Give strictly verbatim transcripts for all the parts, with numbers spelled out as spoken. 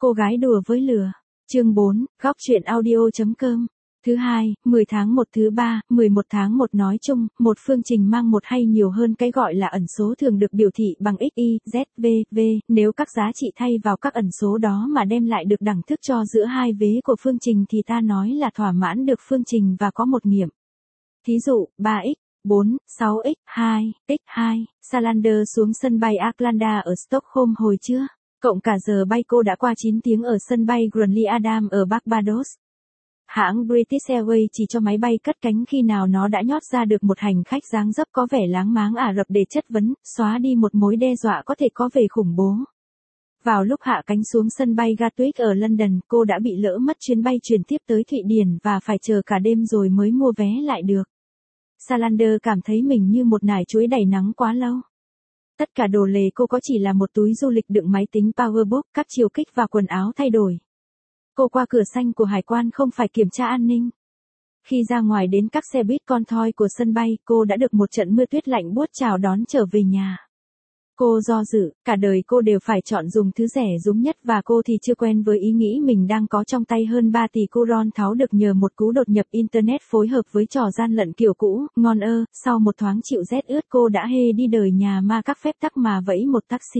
Cô gái đùa với lừa. Chương bốn, góc truyện audio.com. Thứ hai, mười tháng một thứ ba, mười một tháng một nói chung, một phương trình mang một hay nhiều hơn cái gọi là ẩn số thường được biểu thị bằng x, y, z, v, v, nếu các giá trị thay vào các ẩn số đó mà đem lại được đẳng thức cho giữa hai vế của phương trình thì ta nói là thỏa mãn được phương trình và có một nghiệm. Thí dụ, ba x, bốn, sáu x, hai, x hai, Salander xuống sân bay Arlanda ở Stockholm hồi trưa. Cộng cả giờ bay cô đã qua chín tiếng ở sân bay Granley Adam ở Barbados. Hãng British Airways chỉ cho máy bay cất cánh khi nào nó đã nhót ra được một hành khách dáng dấp có vẻ láng máng Ả Rập để chất vấn, xóa đi một mối đe dọa có thể có về khủng bố. Vào lúc hạ cánh xuống sân bay Gatwick ở London, cô đã bị lỡ mất chuyến bay chuyển tiếp tới Thụy Điển và phải chờ cả đêm rồi mới mua vé lại được. Salander cảm thấy mình như một nải chuối đầy nắng quá lâu. Tất cả đồ lề cô có chỉ là một túi du lịch đựng máy tính PowerBook, các chiều kích và quần áo thay đổi. Cô qua cửa xanh của hải quan không phải kiểm tra an ninh. Khi ra ngoài đến các xe buýt con thoi của sân bay, cô đã được một trận mưa tuyết lạnh buốt chào đón trở về nhà. Cô do dự, cả đời cô đều phải chọn dùng thứ rẻ rúng nhất và cô thì chưa quen với ý nghĩ mình đang có trong tay hơn ba tỷ coron tháo được nhờ một cú đột nhập Internet phối hợp với trò gian lận kiểu cũ, ngon ơ, sau một thoáng chịu rét ướt cô đã hê đi đời nhà ma các phép tắc mà vẫy một taxi.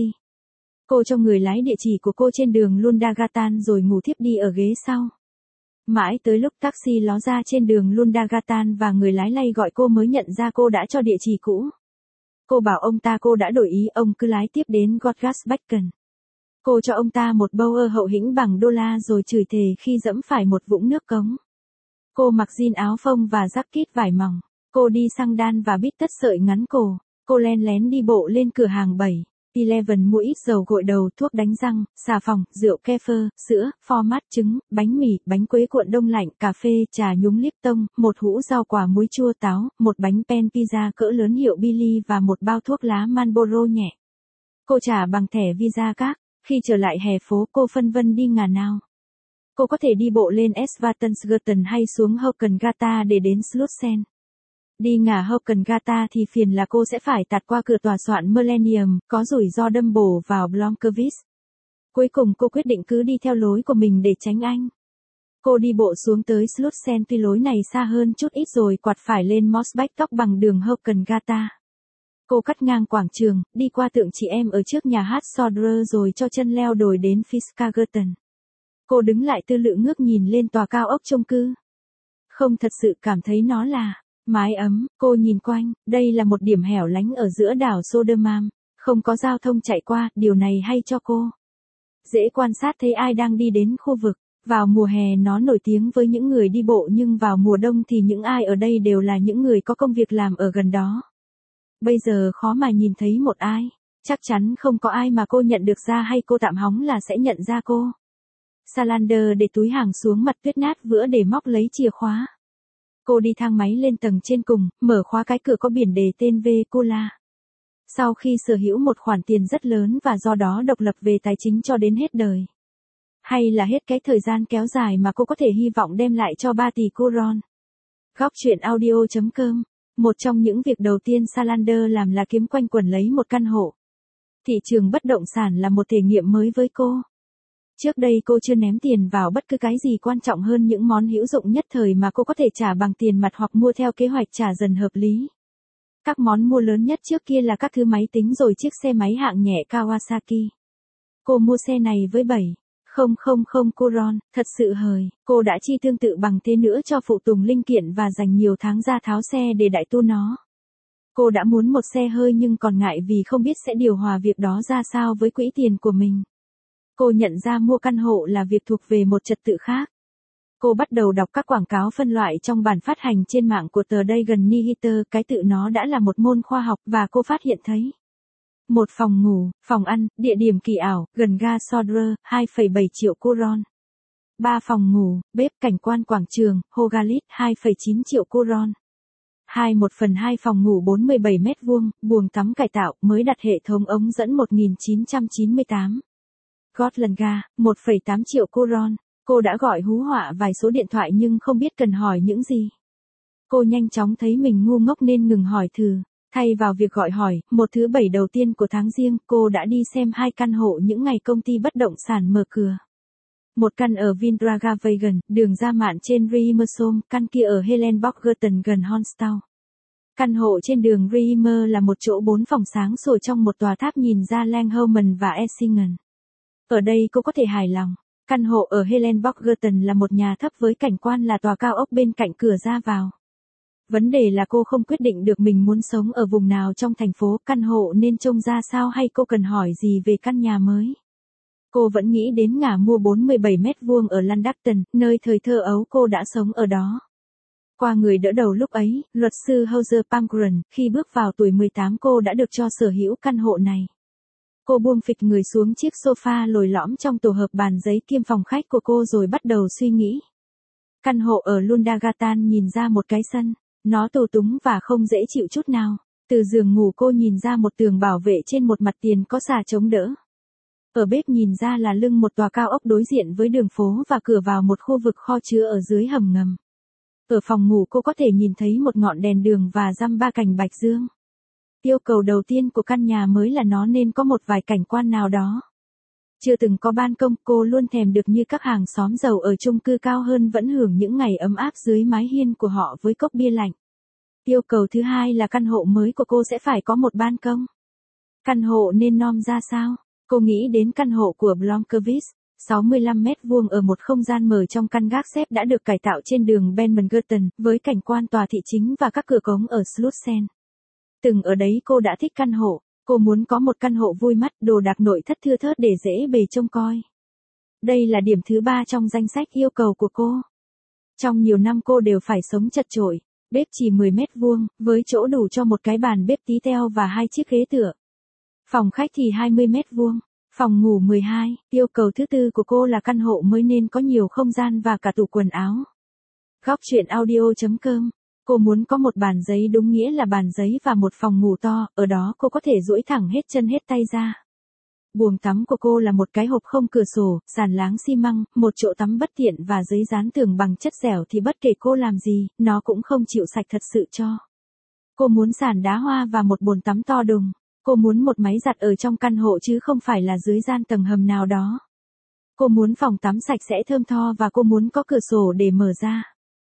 Cô cho người lái địa chỉ của cô trên đường Lundagatan rồi ngủ thiếp đi ở ghế sau. Mãi tới lúc taxi ló ra trên đường Lundagatan và người lái lay gọi cô mới nhận ra cô đã cho địa chỉ cũ. Cô bảo ông ta cô đã đổi ý, ông cứ lái tiếp đến Godgasbecken. Cô cho ông ta một bâu ơ hậu hĩnh bằng đô la rồi chửi thề khi dẫm phải một vũng nước cống. Cô mặc jean áo phông và jacket vải mỏng. Cô đi xăng đan và bít tất sợi ngắn cổ. Cô len lén đi bộ lên cửa hàng bảy Eleven mua ít dầu gội đầu, thuốc đánh răng, xà phòng, rượu kefer, sữa, format, trứng, bánh mì, bánh quế cuộn đông lạnh, cà phê, trà nhúng Lipton, một hũ rau quả muối chua táo, một bánh pen pizza cỡ lớn hiệu Billy và một bao thuốc lá Marlboro nhẹ. Cô trả bằng thẻ Visa card. Khi trở lại hè phố cô phân vân đi ngả nào. Cô có thể đi bộ lên Svartensgatan hay xuống Hockengata để đến Slussen. Đi ngả Hockengata thì phiền là cô sẽ phải tạt qua cửa tòa soạn Millennium, có rủi ro đâm bổ vào Blomkvist. Cuối cùng cô quyết định cứ đi theo lối của mình để tránh anh. Cô đi bộ xuống tới Slussen tuy lối này xa hơn chút ít rồi quạt phải lên Mosbach tóc bằng đường Hockengata. Cô cắt ngang quảng trường, đi qua tượng chị em ở trước nhà hát Sodre rồi cho chân leo đồi đến Fiskagatan. Cô đứng lại tư lự ngước nhìn lên tòa cao ốc chung cư. Không thật sự cảm thấy nó là mái ấm, cô nhìn quanh, đây là một điểm hẻo lánh ở giữa đảo Sodermalm, không có giao thông chạy qua, điều này hay cho cô. Dễ quan sát thấy ai đang đi đến khu vực. Vào mùa hè nó nổi tiếng với những người đi bộ nhưng vào mùa đông thì những ai ở đây đều là những người có công việc làm ở gần đó. Bây giờ khó mà nhìn thấy một ai, chắc chắn không có ai mà cô nhận được ra hay cô tạm hóng là sẽ nhận ra cô. Salander để túi hàng xuống mặt tuyết nát vữa để móc lấy chìa khóa. Cô đi thang máy lên tầng trên cùng, mở khóa cái cửa có biển đề tên V. Cola. Sau khi sở hữu một khoản tiền rất lớn và do đó độc lập về tài chính cho đến hết đời. Hay là hết cái thời gian kéo dài mà cô có thể hy vọng đem lại cho ba tỷ coron. Góc truyện audio.com. Một trong những việc đầu tiên Salander làm là kiếm quanh quẩn lấy một căn hộ. Thị trường bất động sản là một thể nghiệm mới với cô. Trước đây cô chưa ném tiền vào bất cứ cái gì quan trọng hơn những món hữu dụng nhất thời mà cô có thể trả bằng tiền mặt hoặc mua theo kế hoạch trả dần hợp lý. Các món mua lớn nhất trước kia là các thứ máy tính rồi chiếc xe máy hạng nhẹ Kawasaki. Cô mua xe này với bảy nghìn coron, thật sự hời, cô đã chi tương tự bằng thế nữa cho phụ tùng linh kiện và dành nhiều tháng ra tháo xe để đại tu nó. Cô đã muốn một xe hơi nhưng còn ngại vì không biết sẽ điều hòa việc đó ra sao với quỹ tiền của mình. Cô nhận ra mua căn hộ là việc thuộc về một trật tự khác. Cô bắt đầu đọc các quảng cáo phân loại trong bản phát hành trên mạng của tờ Dagen Nyheter, cái tự nó đã là một môn khoa học và cô phát hiện thấy. Một phòng ngủ, phòng ăn, địa điểm kỳ ảo, gần ga Sodre, hai phẩy bảy triệu coron. Ba phòng ngủ, bếp, cảnh quan quảng trường, Hogalit, hai phẩy chín triệu coron. Hai một phần hai phòng ngủ bốn mươi bảy mét vuông, buồng tắm cải tạo, mới đặt hệ thống ống dẫn một nghìn chín trăm chín mươi tám. Gotlandga, một phẩy tám triệu coron. Cô đã gọi hú họa vài số điện thoại nhưng không biết cần hỏi những gì. Cô nhanh chóng thấy mình ngu ngốc nên ngừng hỏi thử. Thay vào việc gọi hỏi, một thứ bảy đầu tiên của tháng Giêng, cô đã đi xem hai căn hộ những ngày công ty bất động sản mở cửa. Một căn ở Vindragavagan, đường Gia Mạn trên Riemersholm, căn kia ở Helenbogarten gần Hornstall. Căn hộ trên đường Riemer là một chỗ bốn phòng sáng sủa trong một tòa tháp nhìn ra Langholmen và Essingen. Ở đây cô có thể hài lòng. Căn hộ ở Helenbogarten là một nhà thấp với cảnh quan là tòa cao ốc bên cạnh cửa ra vào. Vấn đề là cô không quyết định được mình muốn sống ở vùng nào trong thành phố, căn hộ nên trông ra sao hay cô cần hỏi gì về căn nhà mới. Cô vẫn nghĩ đến ngả mua bốn mươi bảy mét vuông ở London, nơi thời thơ ấu cô đã sống ở đó. Qua người đỡ đầu lúc ấy, luật sư Hauser Palmgren, khi bước vào tuổi mười tám cô đã được cho sở hữu căn hộ này. Cô buông phịch người xuống chiếc sofa lồi lõm trong tổ hợp bàn giấy kiêm phòng khách của cô rồi bắt đầu suy nghĩ. Căn hộ ở Lundagatan nhìn ra một cái sân, nó tù túng và không dễ chịu chút nào. Từ giường ngủ cô nhìn ra một tường bảo vệ trên một mặt tiền có xà chống đỡ. Ở bếp nhìn ra là lưng một tòa cao ốc đối diện với đường phố và cửa vào một khu vực kho chứa ở dưới hầm ngầm. Ở phòng ngủ cô có thể nhìn thấy một ngọn đèn đường và dăm ba cành bạch dương. Yêu cầu đầu tiên của căn nhà mới là nó nên có một vài cảnh quan nào đó. Chưa từng có ban công, cô luôn thèm được như các hàng xóm giàu ở chung cư cao hơn vẫn hưởng những ngày ấm áp dưới mái hiên của họ với cốc bia lạnh. Yêu cầu thứ hai là căn hộ mới của cô sẽ phải có một ban công. Căn hộ nên nom ra sao? Cô nghĩ đến căn hộ của Blomkvist, sáu mươi lăm mét vuông ở một không gian mở trong căn gác xếp đã được cải tạo trên đường Benmangerten, với cảnh quan tòa thị chính và các cửa cống ở Slussen. Từng ở đấy cô đã thích căn hộ, cô muốn có một căn hộ vui mắt, đồ đạc nội thất thưa thớt để dễ bề trông coi. Đây là điểm thứ ba trong danh sách yêu cầu của cô. Trong nhiều năm cô đều phải sống chật chội, bếp chỉ mười mét vuông, với chỗ đủ cho một cái bàn bếp tí teo và hai chiếc ghế tựa. Phòng khách thì hai mươi mét vuông, phòng ngủ mười hai, yêu cầu thứ tư của cô là căn hộ mới nên có nhiều không gian và cả tủ quần áo. Góc chuyện audio chấm com. Cô muốn có một bàn giấy đúng nghĩa là bàn giấy và một phòng ngủ to, ở đó cô có thể duỗi thẳng hết chân hết tay ra. Buồng tắm của cô là một cái hộp không cửa sổ, sàn láng xi măng, một chỗ tắm bất tiện và giấy dán tường bằng chất dẻo thì bất kể cô làm gì, nó cũng không chịu sạch thật sự cho. Cô muốn sàn đá hoa và một bồn tắm to đùng. Cô muốn một máy giặt ở trong căn hộ chứ không phải là dưới gian tầng hầm nào đó. Cô muốn phòng tắm sạch sẽ thơm tho và cô muốn có cửa sổ để mở ra.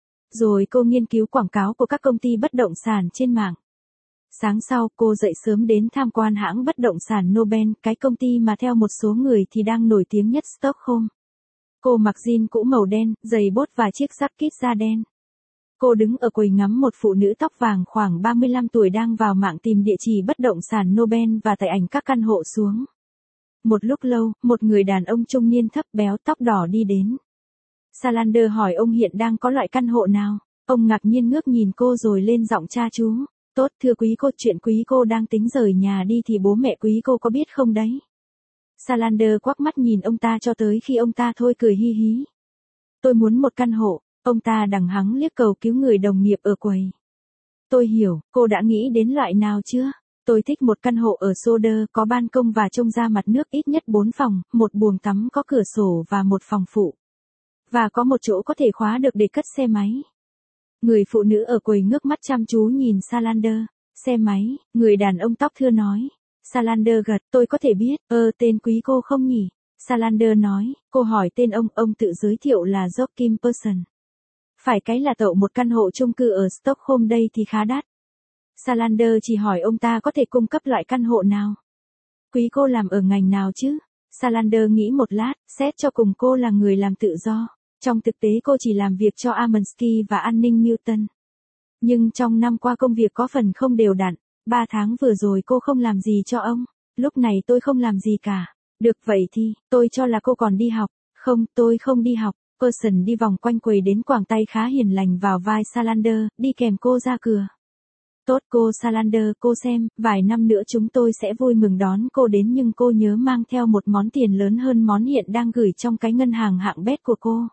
Rồi cô nghiên cứu quảng cáo của các công ty bất động sản trên mạng. Sáng sau, cô dậy sớm đến tham quan hãng bất động sản Nobel, cái công ty mà theo một số người thì đang nổi tiếng nhất Stockholm. Cô mặc jean cũ màu đen, giày bốt và chiếc jacket da đen. Cô đứng ở quầy ngắm một phụ nữ tóc vàng khoảng ba mươi lăm tuổi đang vào mạng tìm địa chỉ bất động sản Nobel và tải ảnh các căn hộ xuống. Một lúc lâu, một người đàn ông trung niên thấp béo tóc đỏ đi đến. Salander hỏi ông hiện đang có loại căn hộ nào. Ông ngạc nhiên ngước nhìn cô rồi lên giọng cha chú. Tốt thưa quý cô, chuyện quý cô đang tính rời nhà đi thì bố mẹ quý cô có biết không đấy? Salander quắc mắt nhìn ông ta cho tới khi ông ta thôi cười hi hí. Tôi muốn một căn hộ. Ông ta đằng hắng liếc cầu cứu người đồng nghiệp ở quầy. Tôi hiểu, cô đã nghĩ đến loại nào chưa? Tôi thích một căn hộ ở Soder, có ban công và trông ra mặt nước, ít nhất bốn phòng, một buồng tắm có cửa sổ và một phòng phụ. Và có một chỗ có thể khóa được để cất xe máy. Người phụ nữ ở quầy ngước mắt chăm chú nhìn Salander. Xe máy, người đàn ông tóc thưa nói. Salander gật, tôi có thể biết, ơ tên quý cô không nhỉ? Salander nói, cô hỏi tên ông, ông tự giới thiệu là Joachim Persson. Phải cái là tậu một căn hộ chung cư ở Stockholm đây thì khá đắt. Salander chỉ hỏi ông ta có thể cung cấp loại căn hộ nào. Quý cô làm ở ngành nào chứ? Salander nghĩ một lát, xét cho cùng cô là người làm tự do. Trong thực tế cô chỉ làm việc cho Amensky và An ninh Newton. Nhưng trong năm qua công việc có phần không đều đặn. Ba tháng vừa rồi cô không làm gì cho ông. Lúc này tôi không làm gì cả. Được vậy thì, tôi cho là cô còn đi học. Không, tôi không đi học. Persson đi vòng quanh quầy đến quàng tay khá hiền lành vào vai Salander, đi kèm cô ra cửa. Tốt cô Salander, cô xem, vài năm nữa chúng tôi sẽ vui mừng đón cô đến nhưng cô nhớ mang theo một món tiền lớn hơn món hiện đang gửi trong cái ngân hàng hạng bét của cô.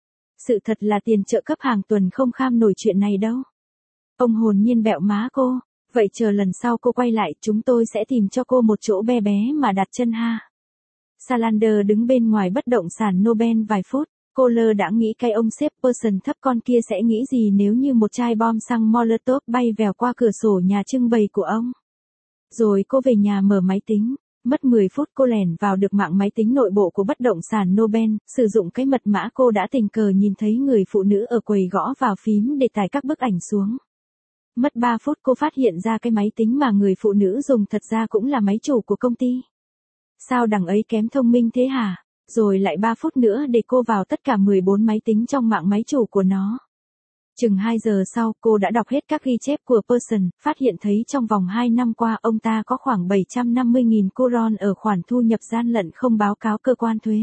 Sự thật là tiền trợ cấp hàng tuần không kham nổi chuyện này đâu. Ông hồn nhiên bẹo má cô, vậy chờ lần sau cô quay lại chúng tôi sẽ tìm cho cô một chỗ bé bé mà đặt chân ha. Salander đứng bên ngoài bất động sản Nobel vài phút. Cô lơ đã nghĩ cái ông sếp Persson thấp con kia sẽ nghĩ gì nếu như một chai bom xăng Molotov bay vèo qua cửa sổ nhà trưng bày của ông. Rồi cô về nhà mở máy tính, Mất mười phút cô lẻn vào được mạng máy tính nội bộ của bất động sản Nobel, sử dụng cái mật mã cô đã tình cờ nhìn thấy người phụ nữ ở quầy gõ vào phím để tải các bức ảnh xuống. Mất ba phút cô phát hiện ra cái máy tính mà người phụ nữ dùng thật ra cũng là máy chủ của công ty. Sao đằng ấy kém thông minh thế hả? Rồi lại ba phút nữa để cô vào tất cả mười bốn máy tính trong mạng máy chủ của nó. Chừng hai giờ sau, cô đã đọc hết các ghi chép của Person, phát hiện thấy trong vòng hai năm qua ông ta có khoảng bảy trăm năm mươi nghìn coron ở khoản thu nhập gian lận không báo cáo cơ quan thuế.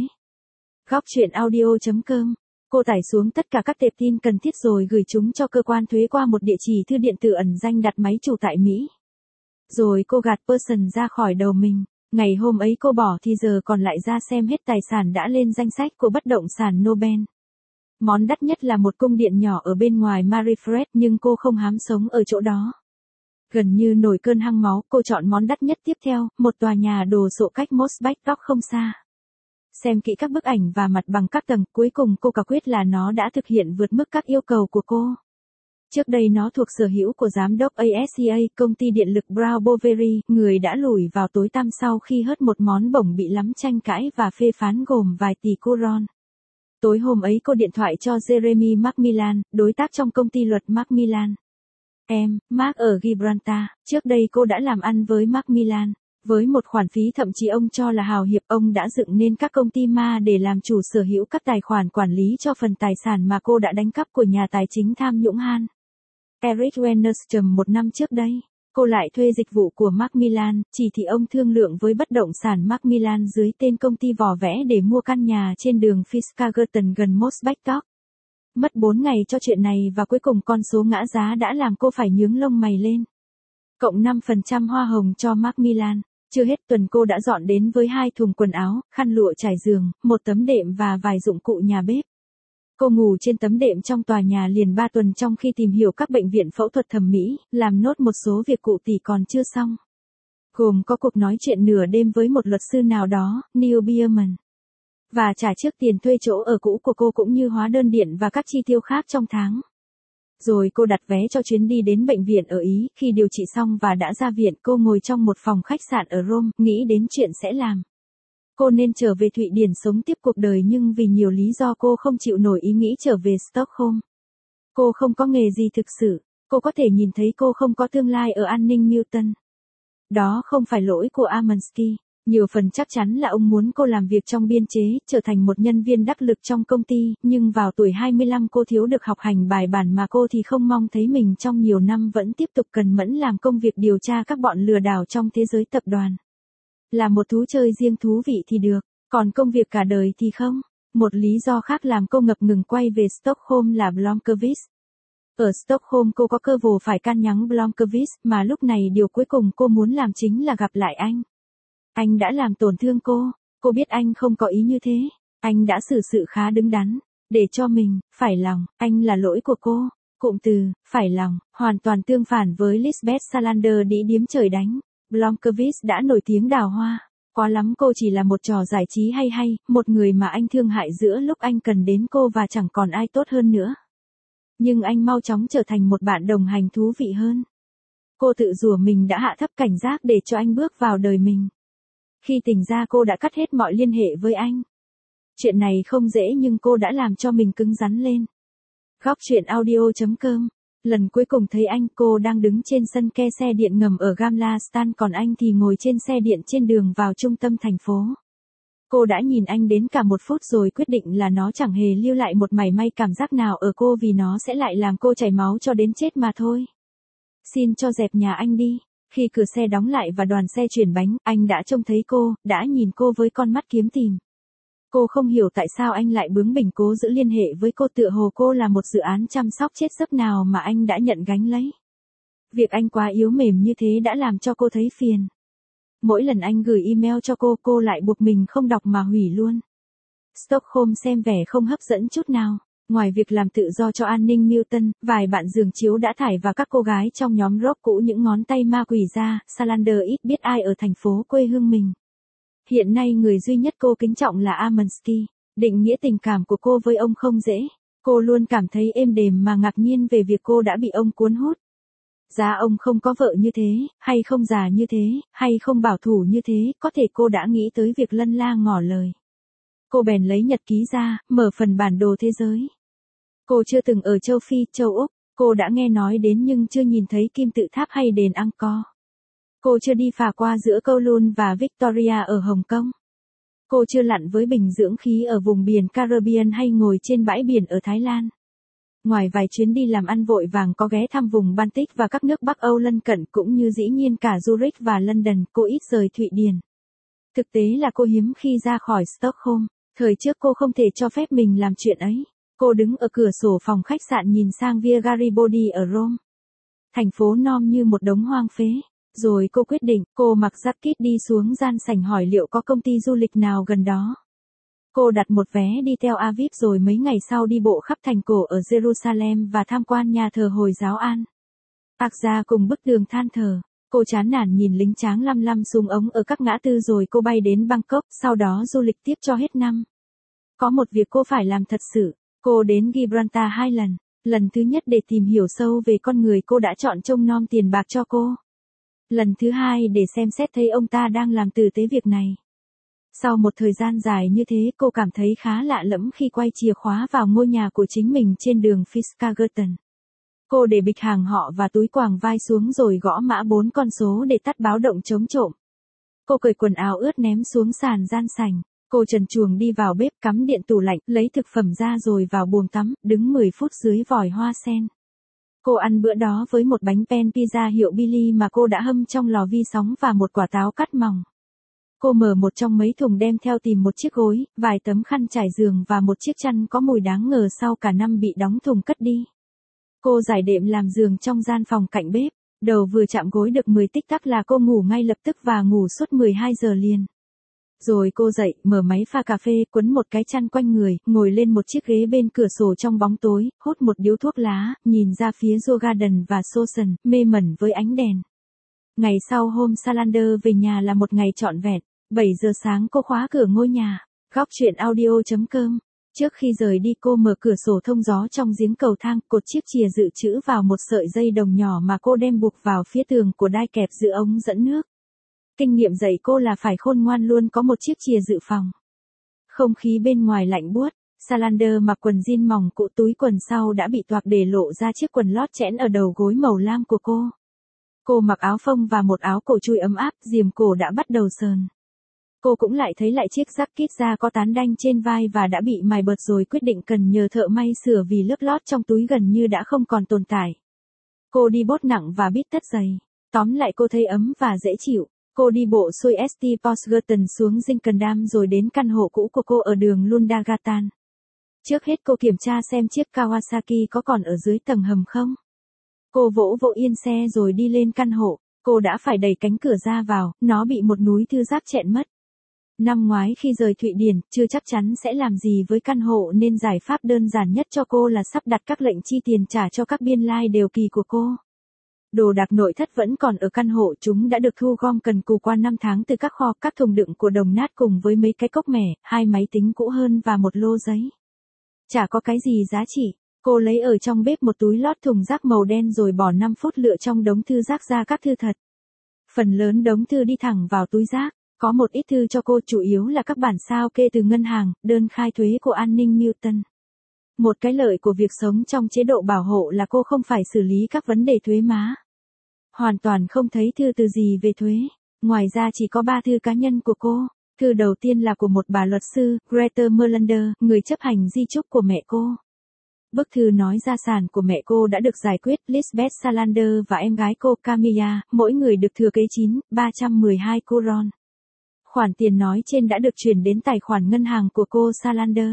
Góc chuyện audio chấm com. Cô tải xuống tất cả các tệp tin cần thiết rồi gửi chúng cho cơ quan thuế qua một địa chỉ thư điện tử ẩn danh đặt máy chủ tại Mỹ. Rồi cô gạt Person ra khỏi đầu mình. Ngày hôm ấy cô bỏ thì giờ còn lại ra xem hết tài sản đã lên danh sách của bất động sản Nobel. Món đắt nhất là một cung điện nhỏ ở bên ngoài Marifred nhưng cô không hám sống ở chỗ đó. Gần như nổi cơn hăng máu, cô chọn món đắt nhất tiếp theo, một tòa nhà đồ sộ cách Mosbach không xa. Xem kỹ các bức ảnh và mặt bằng các tầng, cuối cùng cô quả quyết là nó đã thực hiện vượt mức các yêu cầu của cô. Trước đây nó thuộc sở hữu của giám đốc a ét xê a, công ty điện lực Brown Boveri, người đã lủi vào tối tăm sau khi hớt một món bổng bị lắm tranh cãi và phê phán gồm vài tỷ coron. Tối hôm ấy cô điện thoại cho Jeremy Macmillan, đối tác trong công ty luật Macmillan. Em, Mark ở Gibraltar, trước đây cô đã làm ăn với Macmillan. Với một khoản phí thậm chí ông cho là hào hiệp, ông đã dựng nên các công ty ma để làm chủ sở hữu các tài khoản quản lý cho phần tài sản mà cô đã đánh cắp của nhà tài chính tham nhũng Han. Eric Wennerstrom một năm trước đây. Cô lại thuê dịch vụ của Macmillan, chỉ thị ông thương lượng với bất động sản Macmillan dưới tên công ty vỏ vẽ để mua căn nhà trên đường Fitzcarralton gần Mosbach. Mất bốn ngày cho chuyện này và cuối cùng con số ngã giá đã làm cô phải nhướng lông mày lên. Cộng năm phần trăm hoa hồng cho Macmillan. Chưa hết tuần cô đã dọn đến với hai thùng quần áo, khăn lụa trải giường, một tấm đệm và vài dụng cụ nhà bếp. Cô ngủ trên tấm đệm trong tòa nhà liền ba tuần trong khi tìm hiểu các bệnh viện phẫu thuật thẩm mỹ, làm nốt một số việc cụ tỷ còn chưa xong. Gồm có cuộc nói chuyện nửa đêm với một luật sư nào đó, Neil Bierman. Và trả trước tiền thuê chỗ ở cũ của cô cũng như hóa đơn điện và các chi tiêu khác trong tháng. Rồi cô đặt vé cho chuyến đi đến bệnh viện ở Ý, khi điều trị xong và đã ra viện cô ngồi trong một phòng khách sạn ở Rome, nghĩ đến chuyện sẽ làm. Cô nên trở về Thụy Điển sống tiếp cuộc đời nhưng vì nhiều lý do cô không chịu nổi ý nghĩ trở về Stockholm. Cô không có nghề gì thực sự, cô có thể nhìn thấy cô không có tương lai ở an ninh Newton. Đó không phải lỗi của Amansky, nhiều phần chắc chắn là ông muốn cô làm việc trong biên chế, trở thành một nhân viên đắc lực trong công ty, nhưng vào tuổi hai mươi lăm cô thiếu được học hành bài bản mà cô thì không mong thấy mình trong nhiều năm vẫn tiếp tục cần mẫn làm công việc điều tra các bọn lừa đảo trong thế giới tập đoàn. Là một thú chơi riêng thú vị thì được, còn công việc cả đời thì không. Một lý do khác làm cô ngập ngừng quay về Stockholm là Blomqvist. Ở Stockholm cô có cơ vô phải can nhắn Blomqvist mà lúc này điều cuối cùng cô muốn làm chính là gặp lại anh. Anh đã làm tổn thương cô, cô biết anh không có ý như thế, anh đã xử sự khá đứng đắn, để cho mình, phải lòng, anh là lỗi của cô. Cụm từ, phải lòng, hoàn toàn tương phản với Lisbeth Salander đĩ điếm trời đánh. Blomqvist đã nổi tiếng đào hoa, quá lắm cô chỉ là một trò giải trí hay hay, một người mà anh thương hại giữa lúc anh cần đến cô và chẳng còn ai tốt hơn nữa. Nhưng anh mau chóng trở thành một bạn đồng hành thú vị hơn. Cô tự rủa mình đã hạ thấp cảnh giác để cho anh bước vào đời mình. Khi tỉnh ra cô đã cắt hết mọi liên hệ với anh. Chuyện này không dễ nhưng cô đã làm cho mình cứng rắn lên. Góc chuyện audio chấm com. Lần cuối cùng thấy anh, cô đang đứng trên sân ke xe điện ngầm ở Gamla Stan, còn anh thì ngồi trên xe điện trên đường vào trung tâm thành phố. Cô đã nhìn anh đến cả một phút rồi quyết định là nó chẳng hề lưu lại một mảy may cảm giác nào ở cô vì nó sẽ lại làm cô chảy máu cho đến chết mà thôi. Xin cho dẹp nhà anh đi. Khi cửa xe đóng lại và đoàn xe chuyển bánh, anh đã trông thấy cô, đã nhìn cô với con mắt kiếm tìm. Cô không hiểu tại sao anh lại bướng bỉnh cố giữ liên hệ với cô, tựa hồ cô là một dự án chăm sóc chết giấc nào mà anh đã nhận gánh lấy. Việc anh quá yếu mềm như thế đã làm cho cô thấy phiền. Mỗi lần anh gửi email cho cô, cô lại buộc mình không đọc mà hủy luôn. Stockholm xem vẻ không hấp dẫn chút nào. Ngoài việc làm tự do cho an ninh Newton, vài bạn giường chiếu đã thải và các cô gái trong nhóm rock cũ những ngón tay ma quỷ ra, Salander ít biết ai ở thành phố quê hương mình. Hiện nay người duy nhất cô kính trọng là Amansky. Định nghĩa tình cảm của cô với ông không dễ. Cô luôn cảm thấy êm đềm mà ngạc nhiên về việc cô đã bị ông cuốn hút. Giá ông không có vợ như thế, hay không già như thế, hay không bảo thủ như thế, có thể cô đã nghĩ tới việc lân la ngỏ lời. Cô bèn lấy nhật ký ra, mở phần bản đồ thế giới. Cô chưa từng ở châu Phi, châu Úc, cô đã nghe nói đến nhưng chưa nhìn thấy kim tự tháp hay đền Angkor. Cô chưa đi phà qua giữa Kowloon và Victoria ở Hồng Kông. Cô chưa lặn với bình dưỡng khí ở vùng biển Caribbean hay ngồi trên bãi biển ở Thái Lan. Ngoài vài chuyến đi làm ăn vội vàng có ghé thăm vùng Baltic và các nước Bắc Âu lân cận cũng như dĩ nhiên cả Zurich và London, cô ít rời Thụy Điển. Thực tế là cô hiếm khi ra khỏi Stockholm, thời trước cô không thể cho phép mình làm chuyện ấy. Cô đứng ở cửa sổ phòng khách sạn nhìn sang Via Garibaldi ở Rome. Thành phố non như một đống hoang phế. Rồi cô quyết định, cô mặc jacket đi xuống gian sảnh hỏi liệu có công ty du lịch nào gần đó. Cô đặt một vé đi theo Aviv rồi mấy ngày sau đi bộ khắp thành cổ ở Jerusalem và tham quan nhà thờ Hồi giáo An Aqsa cùng bức tường than thờ. Cô chán nản nhìn lính tráng lăm lăm súng ống ở các ngã tư rồi cô bay đến Bangkok, sau đó du lịch tiếp cho hết năm. Có một việc cô phải làm thật sự, cô đến Gibraltar hai lần. Lần thứ nhất để tìm hiểu sâu về con người cô đã chọn trông nom tiền bạc cho cô. Lần thứ hai để xem xét thấy ông ta đang làm tử tế việc này. Sau một thời gian dài như thế cô cảm thấy khá lạ lẫm khi quay chìa khóa vào ngôi nhà của chính mình trên đường Fitzcarralton. Cô để bịch hàng họ và túi quàng vai xuống rồi gõ mã bốn con số để tắt báo động chống trộm. Cô cởi quần áo ướt ném xuống sàn gian sảnh. Cô trần truồng đi vào bếp cắm điện tủ lạnh, lấy thực phẩm ra rồi vào buồng tắm, đứng mười phút dưới vòi hoa sen. Cô ăn bữa đó với một bánh pen pizza hiệu Billy mà cô đã hâm trong lò vi sóng và một quả táo cắt mỏng. Cô mở một trong mấy thùng đem theo tìm một chiếc gối, vài tấm khăn trải giường và một chiếc chăn có mùi đáng ngờ sau cả năm bị đóng thùng cất đi. Cô giải đệm làm giường trong gian phòng cạnh bếp, đầu vừa chạm gối được mười tích tắc là cô ngủ ngay lập tức và ngủ suốt mười hai giờ liền. Rồi cô dậy, mở máy pha cà phê, quấn một cái chăn quanh người, ngồi lên một chiếc ghế bên cửa sổ trong bóng tối, hút một điếu thuốc lá, nhìn ra phía Dore Garden và Sosan, mê mẩn với ánh đèn. Ngày sau hôm Salander về nhà là một ngày trọn vẹn. bảy giờ sáng cô khóa cửa ngôi nhà. Góc chuyện audio chấm com. Trước khi rời đi cô mở cửa sổ thông gió trong giếng cầu thang, cột chiếc chìa dự trữ vào một sợi dây đồng nhỏ mà cô đem buộc vào phía tường của đai kẹp giữ ống dẫn nước. Kinh nghiệm dạy cô là phải khôn ngoan luôn có một chiếc chìa dự phòng. Không khí bên ngoài lạnh buốt, Salander mặc quần jean mỏng cũ, túi quần sau đã bị toạc để lộ ra chiếc quần lót chẽn ở đầu gối màu lam của cô. Cô mặc áo phông và một áo cổ chui ấm áp, diềm cổ đã bắt đầu sờn. Cô cũng lại thấy lại chiếc jacket da có tán đanh trên vai và đã bị mài bợt rồi quyết định cần nhờ thợ may sửa vì lớp lót trong túi gần như đã không còn tồn tại. Cô đi bốt nặng và bít tất dày. Tóm lại cô thấy ấm và dễ chịu. Cô đi bộ xuôi ét tê Postgarten xuống Zinckendam rồi đến căn hộ cũ của cô ở đường Lundagatan. Trước hết cô kiểm tra xem chiếc Kawasaki có còn ở dưới tầng hầm không. Cô vỗ vỗ yên xe rồi đi lên căn hộ. Cô đã phải đẩy cánh cửa ra vào, nó bị một núi thư giác chẹn mất. Năm ngoái khi rời Thụy Điển, chưa chắc chắn sẽ làm gì với căn hộ nên giải pháp đơn giản nhất cho cô là sắp đặt các lệnh chi tiền trả cho các biên lai đều kỳ của cô. Đồ đạc nội thất vẫn còn ở căn hộ, chúng đã được thu gom cần cù qua năm tháng từ các kho, các thùng đựng của đồng nát cùng với mấy cái cốc mẻ, hai máy tính cũ hơn và một lô giấy. Chả có cái gì giá trị. Cô lấy ở trong bếp một túi lót thùng rác màu đen rồi bỏ năm phút lựa trong đống thư rác ra các thư thật. Phần lớn đống thư đi thẳng vào túi rác. Có một ít thư cho cô, chủ yếu là các bản sao kê từ ngân hàng, đơn khai thuế của an ninh Newton. Một cái lợi của việc sống trong chế độ bảo hộ là cô không phải xử lý các vấn đề thuế má. Hoàn toàn không thấy thư từ gì về thuế. Ngoài ra chỉ có ba thư cá nhân của cô. Thư đầu tiên là của một bà luật sư, Greta Melander, người chấp hành di chúc của mẹ cô. Bức thư nói gia sản của mẹ cô đã được giải quyết, Lisbeth Salander và em gái cô Camilla, mỗi người được thừa kế chín nghìn ba trăm mười hai coron. Khoản tiền nói trên đã được chuyển đến tài khoản ngân hàng của cô Salander.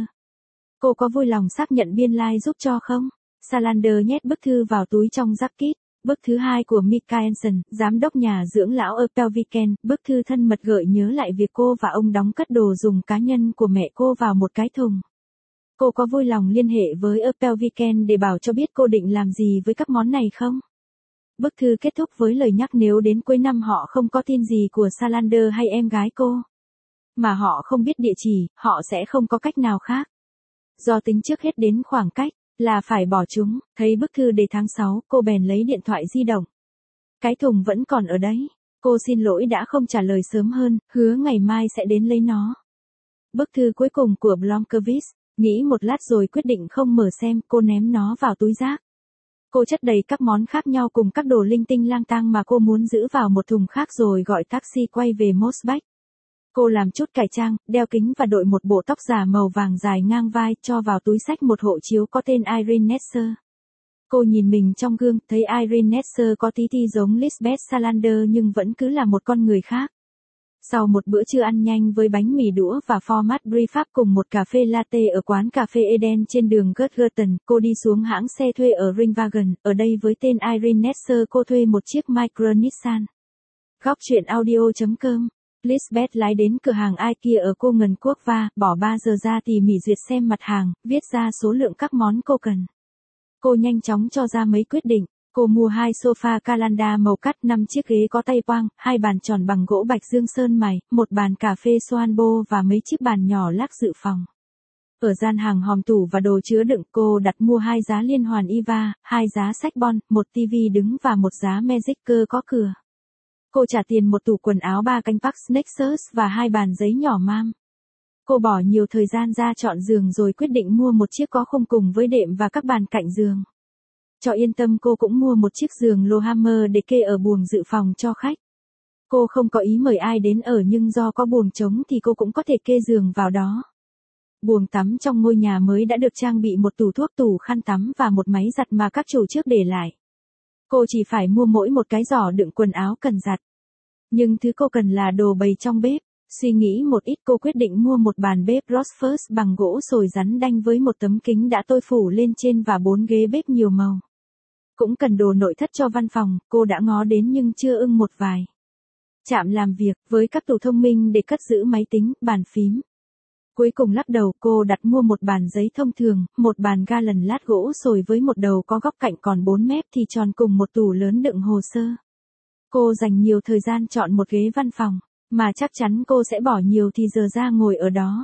Cô có vui lòng xác nhận biên lai giúp cho không? Salander nhét bức thư vào túi trong jacket. Bức thứ hai của Mikaelson, giám đốc nhà dưỡng lão ở Pelviken, bức thư thân mật gợi nhớ lại việc cô và ông đóng cất đồ dùng cá nhân của mẹ cô vào một cái thùng. Cô có vui lòng liên hệ với Pelviken để bảo cho biết cô định làm gì với các món này không? Bức thư kết thúc với lời nhắc nếu đến cuối năm họ không có tin gì của Salander hay em gái cô, mà họ không biết địa chỉ, họ sẽ không có cách nào khác. Do tính trước hết đến khoảng cách, là phải bỏ chúng. Thấy bức thư đề tháng sáu, cô bèn lấy điện thoại di động. Cái thùng vẫn còn ở đấy. Cô xin lỗi đã không trả lời sớm hơn, hứa ngày mai sẽ đến lấy nó. Bức thư cuối cùng của Blomkvist, nghĩ một lát rồi quyết định không mở xem, cô ném nó vào túi rác. Cô chất đầy các món khác nhau cùng các đồ linh tinh lang tang mà cô muốn giữ vào một thùng khác rồi gọi taxi quay về Mosbach. Cô làm chút cải trang, đeo kính và đội một bộ tóc giả màu vàng dài ngang vai, cho vào túi xách một hộ chiếu có tên Irene Nesser. Cô nhìn mình trong gương, thấy Irene Nesser có tí tí giống Lisbeth Salander nhưng vẫn cứ là một con người khác. Sau một bữa trưa ăn nhanh với bánh mì đũa và format brie Pháp cùng một cà phê latte ở quán cà phê Eden trên đường Gertgerten, cô đi xuống hãng xe thuê ở Ringwagen, ở đây với tên Irene Nesser cô thuê một chiếc Micra Nissan. Góc chuyện audio chấm com. Lisbeth lái đến cửa hàng IKEA ở Cô Ngân Quốc Va, bỏ ba giờ ra tỉ mỉ duyệt xem mặt hàng, viết ra số lượng các món cô cần. Cô nhanh chóng cho ra mấy quyết định. Cô mua hai sofa Calanda màu cắt, năm chiếc ghế có tay quang, hai bàn tròn bằng gỗ bạch dương sơn mài, một bàn cà phê Swanbo và mấy chiếc bàn nhỏ lác dự phòng. Ở gian hàng hòm tủ và đồ chứa đựng, cô đặt mua hai giá liên hoàn i vê a, hai giá sách bon, một tivi đứng và một giá Magic cơ có cửa. Cô trả tiền một tủ quần áo ba cánh Pax Nexus và hai bàn giấy nhỏ mam. Cô bỏ nhiều thời gian ra chọn giường rồi quyết định mua một chiếc có khung cùng với đệm và các bàn cạnh giường. Cho yên tâm cô cũng mua một chiếc giường Lohammer để kê ở buồng dự phòng cho khách. Cô không có ý mời ai đến ở nhưng do có buồng trống thì cô cũng có thể kê giường vào đó. Buồng tắm trong ngôi nhà mới đã được trang bị một tủ thuốc, tủ khăn tắm và một máy giặt mà các chủ trước để lại. Cô chỉ phải mua mỗi một cái giỏ đựng quần áo cần giặt. Nhưng thứ cô cần là đồ bày trong bếp. Suy nghĩ một ít cô quyết định mua một bàn bếp Rossford bằng gỗ sồi rắn đanh với một tấm kính đã tôi phủ lên trên và bốn ghế bếp nhiều màu. Cũng cần đồ nội thất cho văn phòng, cô đã ngó đến nhưng chưa ưng một vài. Chạm làm việc, với các tủ thông minh để cất giữ máy tính, bàn phím. Cuối cùng lắc đầu, cô đặt mua một bàn giấy thông thường, một bàn ga lần lát gỗ sồi với một đầu có góc cạnh còn bốn mép thì tròn cùng một tủ lớn đựng hồ sơ. Cô dành nhiều thời gian chọn một ghế văn phòng, mà chắc chắn cô sẽ bỏ nhiều thì giờ ra ngồi ở đó.